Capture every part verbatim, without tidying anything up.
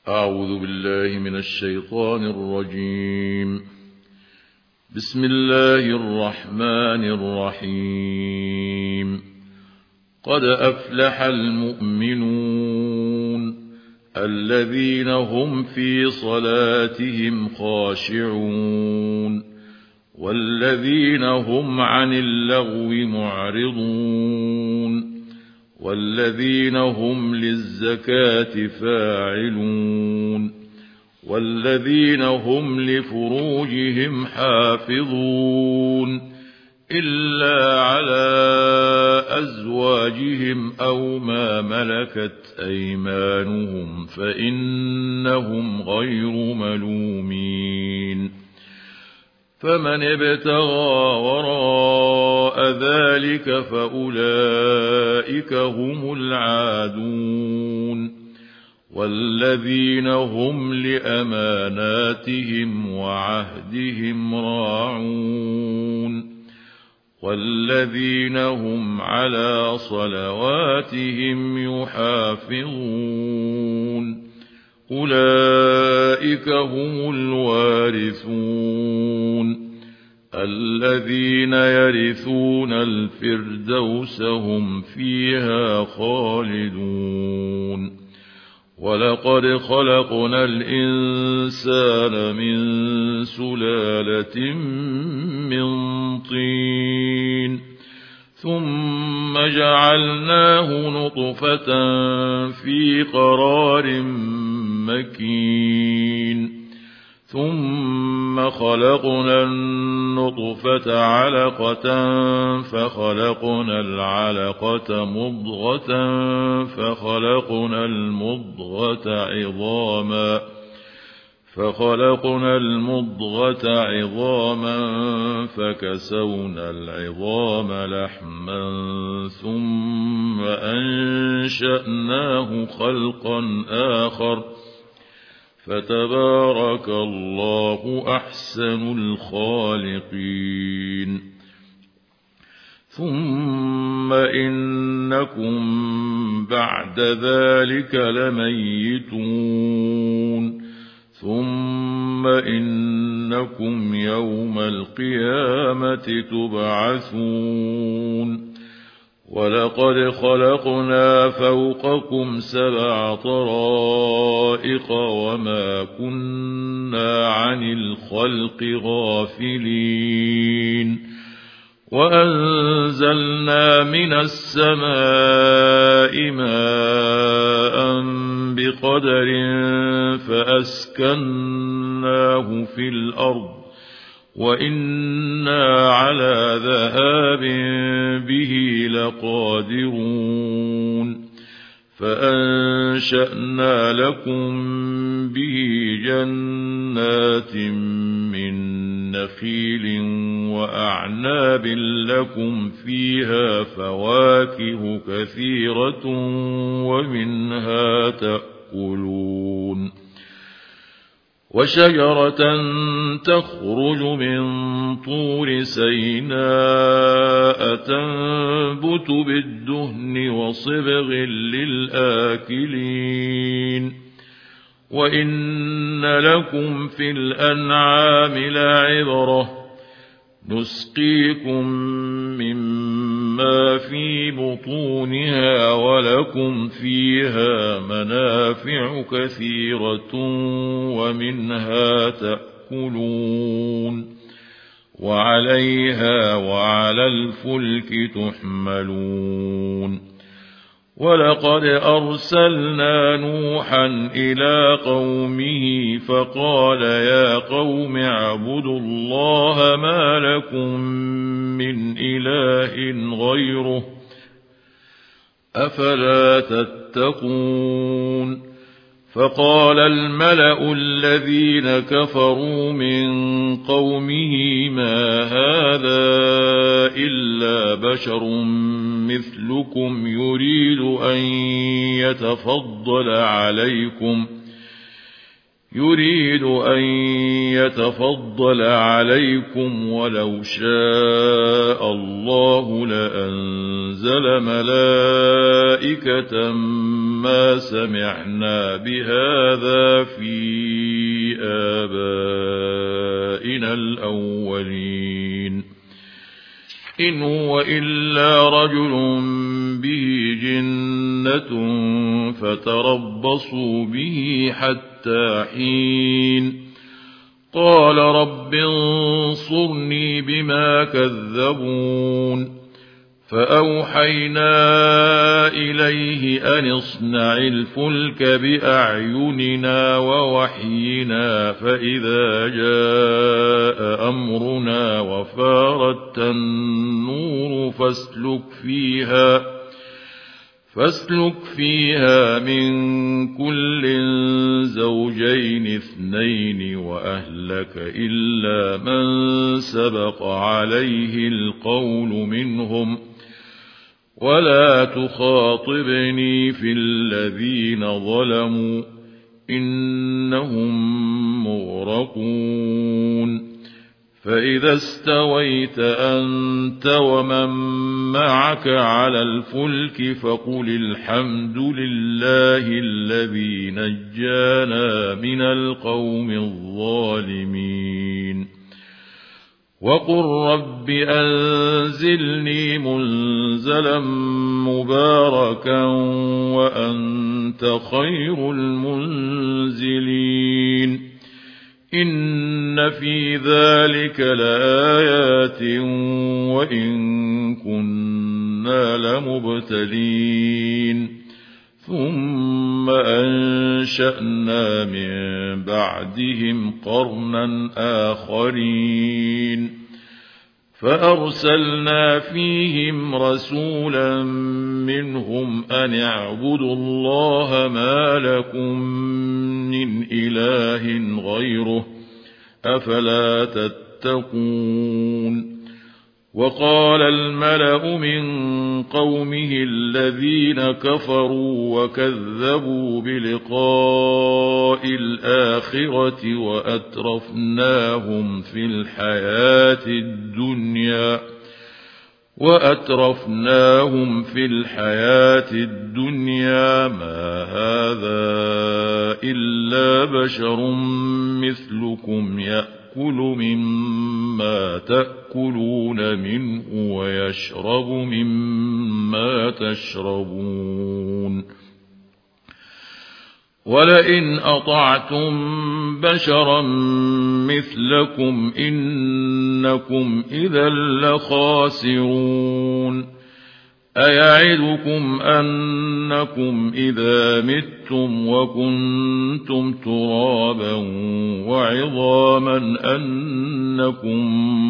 أعوذ بالله من الشيطان الرجيم. بسم الله الرحمن الرحيم. قد أفلح المؤمنون الذين هم في صلاتهم خاشعون والذين هم عن اللغو معرضون والذين هم للزكاة فاعلون والذين هم لفروجهم حافظون إلا على أزواجهم أو ما ملكت أيمانهم فإنهم غير ملومين. فمن ابتغى وراء ذلك فأولئك هم العادون والذين هم لأماناتهم وعهدهم راعون والذين هم على صلواتهم يحافظون أولئك هم الوارثون الذين يرثون الفردوس هم فيها خالدون. ولقد خلقنا الإنسان من سلالة من طين ثم جعلناه نطفة في قرار مكين ثم خلقنا النطفة علقة فخلقنا العلقة مضغة فخلقنا المضغة عظاما فخلقنا المضغة عظاما فكسونا العظام لحما ثم أنشأناه خلقا آخر فتبارك الله أحسن الخالقين. ثم إنكم بعد ذلك لميتون ثم إنكم يوم القيامة تبعثون. ولقد خلقنا فوقكم سبع طرائق وما كنا عن الخلق غافلين وأنزلنا من السماء ماء بقدر فأسكناه في الأرض وإنا على ذهاب به لقادرون. فأنشأنا لكم به جنات من نخيل وأعناب لكم فيها فواكه كثيرة ومنها تأكلون. وشجرة تخرج من طور سيناء تنبت بالدهن وصبغ للآكلين. وإن لكم في الأنعام لعبرة نسقيكم مما في بطونها ولكم فيها منافع كثيرة ومنها تأكلون وعليها وعلى الفلك تحملون. ولقد أرسلنا نوحا إلى قومه فقال يا قوم اعبدوا الله ما لكم من إله غيره أفلا تتقون. فقال الملأ الذين كفروا من قومه ما هذا إلا بشر مثلكم يريد أن يتفضل عليكم يريد أن يتفضل عليكم ولو شاء الله لأنزل ملائكة ما سمعنا بهذا في آبائنا الأولين إن هو إلا رجل به جنة فتربصوا به حتى حين قال رب انصرني بما كذبون فأوحينا إليه أن اصنع الفلك بأعيننا ووحينا فإذا جاء أمرنا وفارت النور فاسلك فيها فاسلك فيها من كل زوجين اثنين وأهلك إلا من سبق عليه القول منهم ولا تخاطبني في الذين ظلموا إنهم مغرقون فإذا استويت أنت ومن معك على الفلك فقل الحمد لله الذي نجانا من القوم الظالمين وقل رب أنزلني منزلا مباركا وأنت خير المنزلين إن في ذلك لآيات وإن كنا لمبتلين ثم أنشأنا من بعدهم قرنا آخرين فأرسلنا فيهم رسولا منهم أن اعبدوا الله ما لكم من إله غيره أفلا تتقون وقال الملأ من قومه الذين كفروا وكذبوا بلقاء الآخرة وأترفناهم في الحياة الدنيا وأترفناهم في الحياة الدنيا ما هذا إلا بشر مثلكم يأكل مما تأكلون منه ويشرب مما تشربون ولئن أطعتم بشرا مثلكم إنكم إذا لخاسرون أيعدكم أنكم إذا متم وكنتم ترابا وعظاما أنكم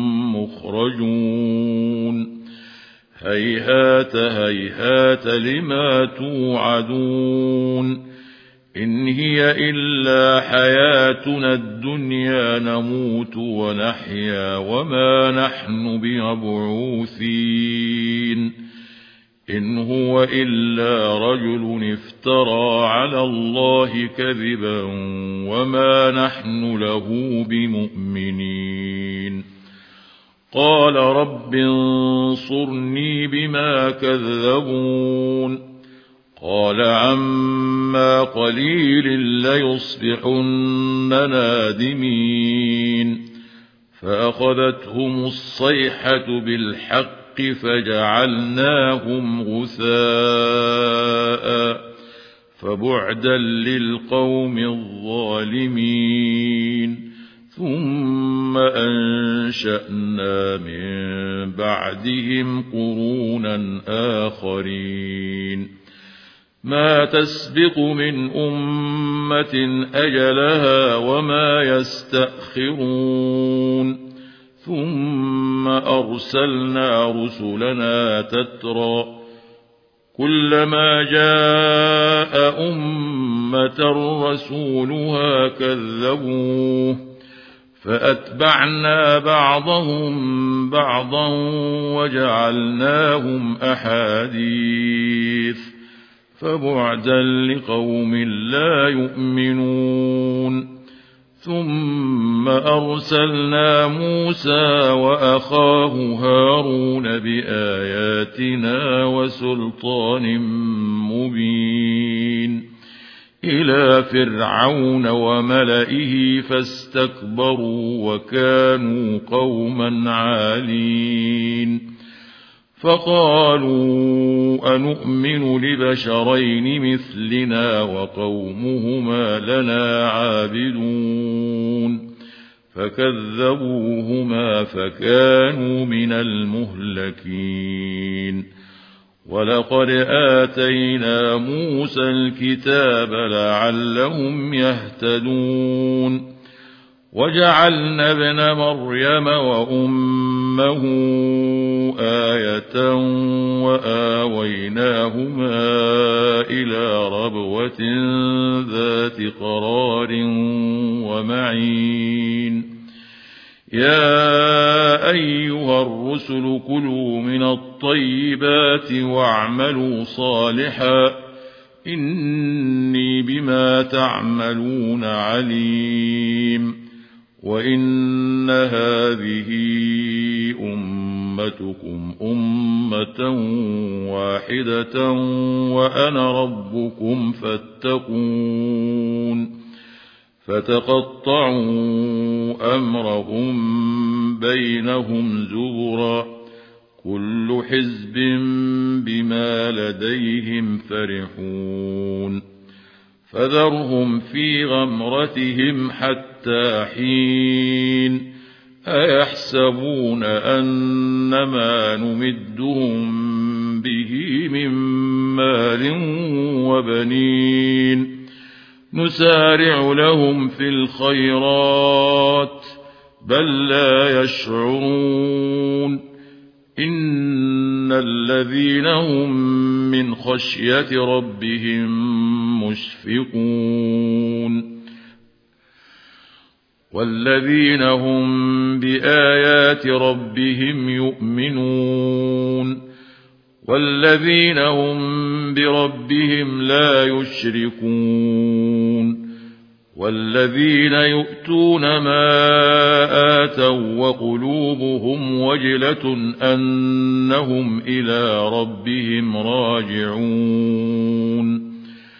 مخرجون هيهات هيهات لما توعدون إن هي إلا حياتنا الدنيا نموت ونحيا وما نحن بمبعوثين إن هو إلا رجل افترى على الله كذبا وما نحن له بمؤمنين قال رب انصرني بما كذبون قال عما قليل ليصبحن نادمين فأخذتهم الصيحة بالحق فجعلناهم غثاء فبعدا للقوم الظالمين ثم أنشأنا من بعدهم قرونا آخرين ما تسبق من أمة أجلها وما يستأخرون ثم أرسلنا رسلنا تترى كلما جاء أمة رسولها كذبوه فأتبعنا بعضهم بعضا وجعلناهم أحاديث فبعدا لقوم لا يؤمنون ثم أرسلنا موسى وأخاه هارون بآياتنا وسلطان مبين إلى فرعون وملئه فاستكبروا وكانوا قوما عالين فقالوا أنؤمن لبشرين مثلنا وقومهما لنا عابدون فكذبوهما فكانوا من المهلكين ولقد آتينا موسى الكتاب لعلهم يهتدون وجعلنا ابن مريم وأمه آية وآويناهما إلى ربوة ذات قرار ومعين يا أيها الرسل كلوا من الطيبات واعملوا صالحا إني بما تعملون عليم وإن هذه أمتكم أمة واحدة وأنا ربكم فاتقون فتقطعوا أمرهم بينهم زبرا كل حزب بما لديهم فرحون فذرهم في غمرتهم حتى حين أيحسبون أنما نمدهم به من مال وبنين نسارع لهم في الخيرات بل لا يشعرون إن الذين هم من خشية ربهم مشفقون والذين هم بآيات ربهم يؤمنون والذين هم بربهم لا يشركون والذين يؤتون ما آتوا وقلوبهم وجلة أنهم إلى ربهم راجعون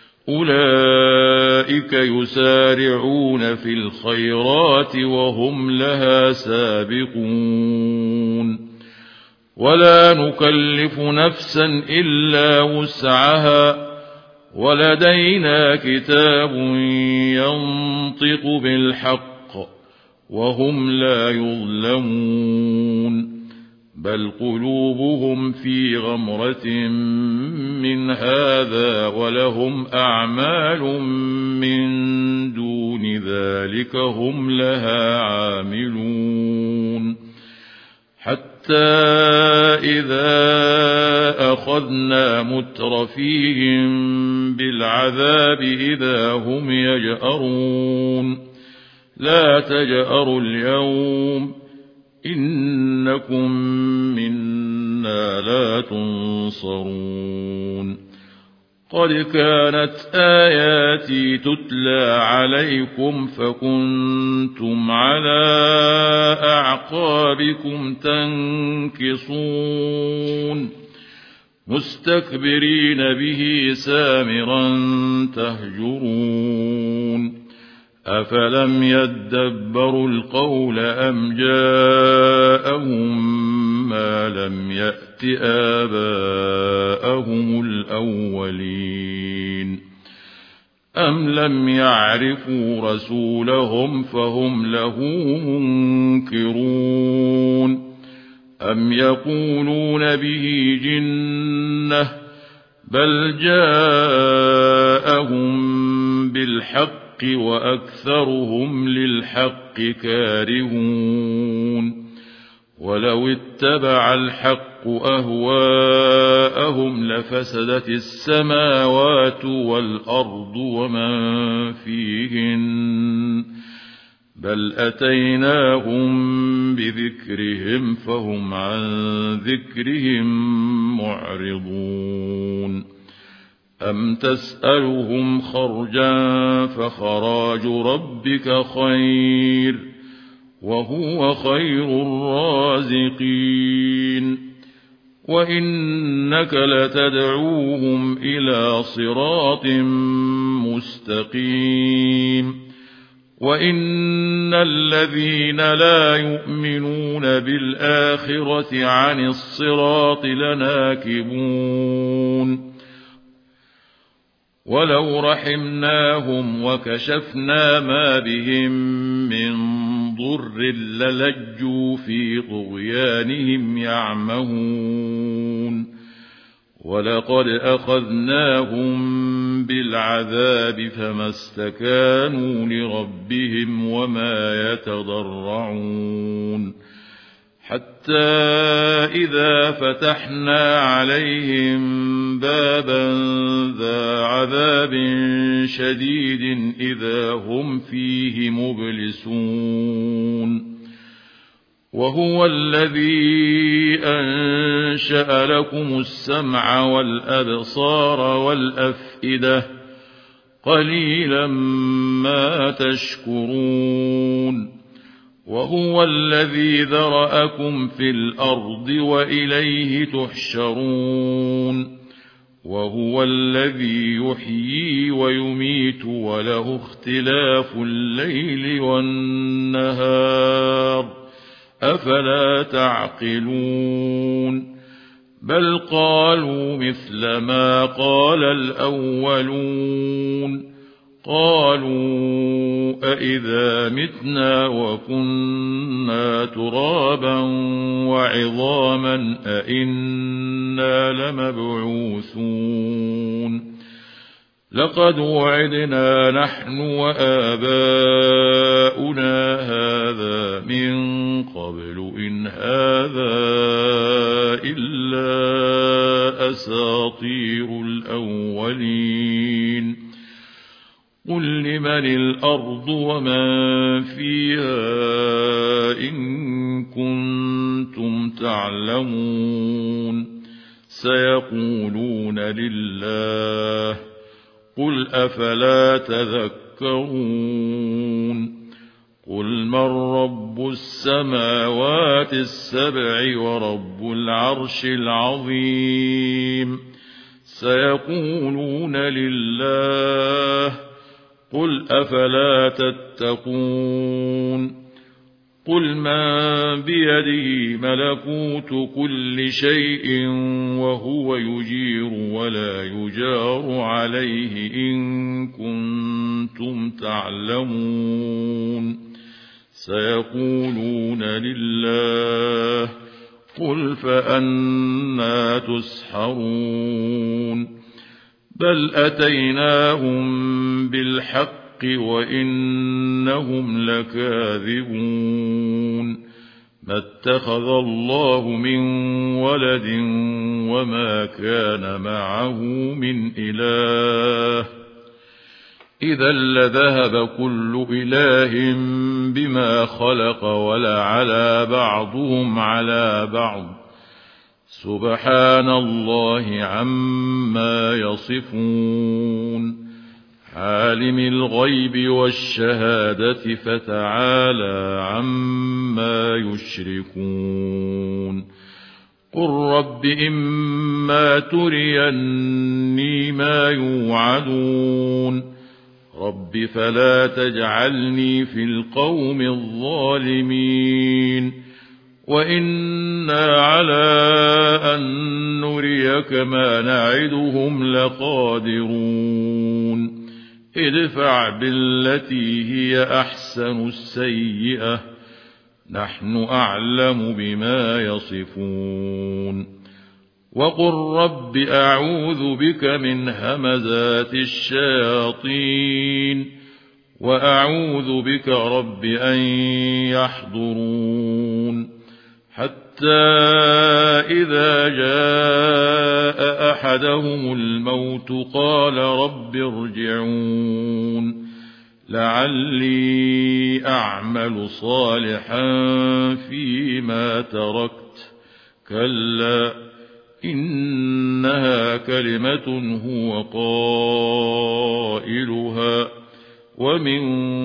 أولئك يسارعون في الخيرات وهم لها سابقون ولا نكلف نفسا إلا وسعها ولدينا كتاب ينطق بالحق وهم لا يظلمون بل قلوبهم في غمرة من هذا ولهم أعمال من دون ذلك هم لها عاملون حتى إذا أخذنا مترفيهم بالعذاب إذا هم يجأرون لا تجأروا اليوم إنكم منا لا تنصرون قد كانت آياتي تتلى عليكم فكنتم على أعقابكم تنكصون مستكبرين به سامرا تهجرون أفلم يدبروا القول أم جاءهم ما لم يأت آباءهم الأولين أم لم يعرفوا رسولهم فهم له منكرون أم يقولون به جنة بل جاءهم بالحق وأكثرهم للحق كارهون ولو اتبع الحق أهواءهم لفسدت السماوات والأرض ومن فيهن بل أتيناهم بذكرهم فهم عن ذكرهم معرضون أم تسألهم خرجا فخراج ربك خير وهو خير الرازقين وإنك لتدعوهم إلى صراط مستقيم وإن الذين لا يؤمنون بالآخرة عن الصراط لناكبون ولو رحمناهم وكشفنا ما بهم من ضر للجوا في طغيانهم يعمهون ولقد أخذناهم بالعذاب فما استكانوا لربهم وما يتضرعون حتى إذا فتحنا عليهم بابا ذا عذاب شديد إذا هم فيه مبلسون وهو الذي أنشأ لكم السمع والأبصار والأفئدة قليلا ما تشكرون وهو الذي ذرأكم في الأرض وإليه تحشرون وهو الذي يحيي ويميت وله اختلاف الليل والنهار أفلا تعقلون بل قالوا مثل ما قال الأولون قالوا أئذا متنا وكنا ترابا وعظاما أئنا لمبعوثون لقد وعدنا نحن وآباؤنا هذا من قبل إن هذا إلا أساطير الأولين قل لمن الأرض ومن فيها إن كنتم تعلمون سيقولون لله قل أفلا تذكرون قل من رب السماوات السبع ورب العرش العظيم سيقولون لله قل أفلا تتقون قل من بيده ملكوت كل شيء وهو يجير ولا يجار عليه إن كنتم تعلمون سيقولون لله قل فأنى تسحرون بل أتيناهم بالحق وإنهم لكاذبون ما اتخذ الله من ولد وما كان معه من إله إذا لذهب كل إله بما خلق ولعلى بعضهم على بعض سبحان الله عما يصفون عالم الغيب والشهادة فتعالى عما يشركون قل رب إما تريني ما يوعدون رب فلا تجعلني في القوم الظالمين وإنا على أن نريك ما نعدهم لقادرون ادفع بالتي هي أحسن السيئة نحن أعلم بما يصفون وقل رب أعوذ بك من همزات الشياطين وأعوذ بك رب أن يحضرون حتى إذا جاء أحدهم الموت قال رب ارجعون لعلي أعمل صالحا فيما تركت كلا إنها كلمة هو قائلها ومن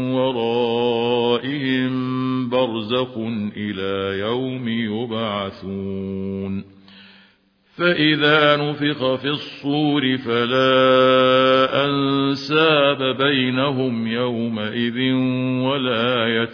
ورائهم برزخ إلى يوم يبعثون فإذا نفخ في الصور فلا أنساب بينهم يومئذ ولا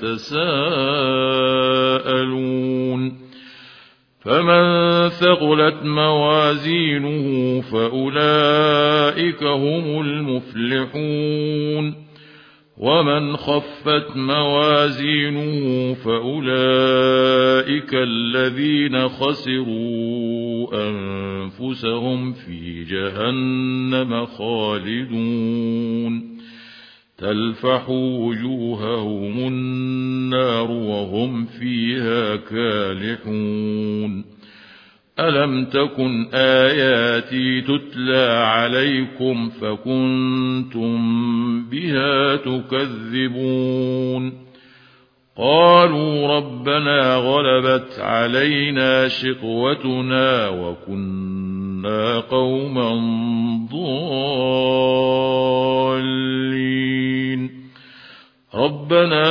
يتساءلون فمن ثقلت موازينه فأولئك هم المفلحون ومن خفت موازينه فأولئك الذين خسروا أنفسهم في جهنم خالدون تلفح وجوههم النار وهم فيها كالحون ألم تكن آياتي تتلى عليكم فكنتم بها تكذبون قالوا ربنا غلبت علينا شقوتنا وكنا قوما ضالين ربنا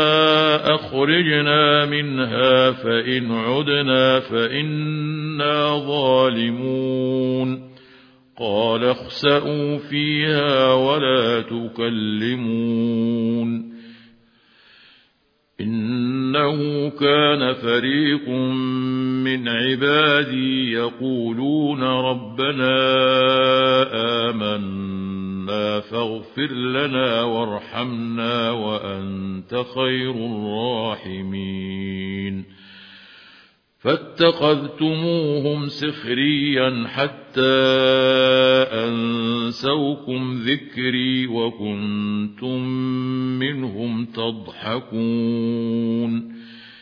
أخرجنا منها فإن عدنا فإنا ظالمون قال اخسئوا فيها ولا تكلمون إنه كان فريق من عبادي يقولون ربنا آمنا فاغفر لنا وارحمنا وأنت خير الراحمين فاتخذتموهم سخريا حتى أنسوكم ذكري وكنتم منهم تضحكون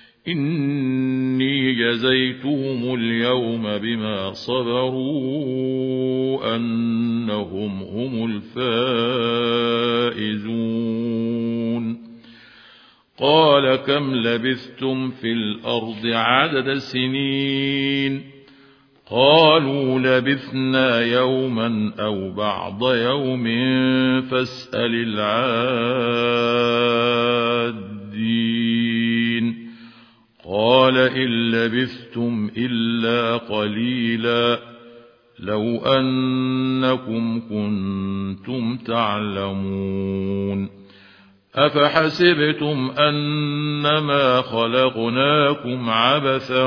إني جزيتهم اليوم بما صبروا أنهم هم الفائزون قال كم لبثتم في الأرض عدد سنين قالوا لبثنا يوما أو بعض يوم فاسأل العادين قال إن لبثتم إلا قليلا لو أنكم كنتم تعلمون أفحسبتم أنما خلقناكم عبثا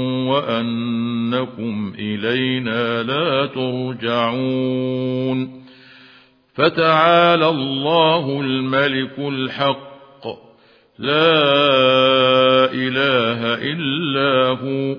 وأنكم إلينا لا ترجعون فتعالى الله الملك الحق لا إله إلا هو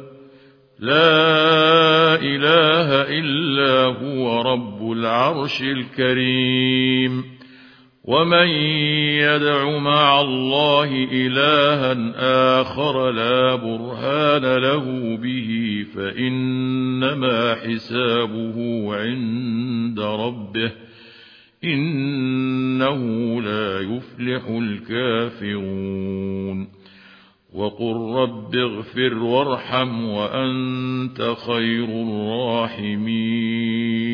لا إله إلا هو رب العرش الكريم ومن يدع مع الله إلها آخر لا برهان له به فإنما حسابه عند ربه إنه لا يفلح الكافرون وقل رب اغفر وارحم وأنت خير الراحمين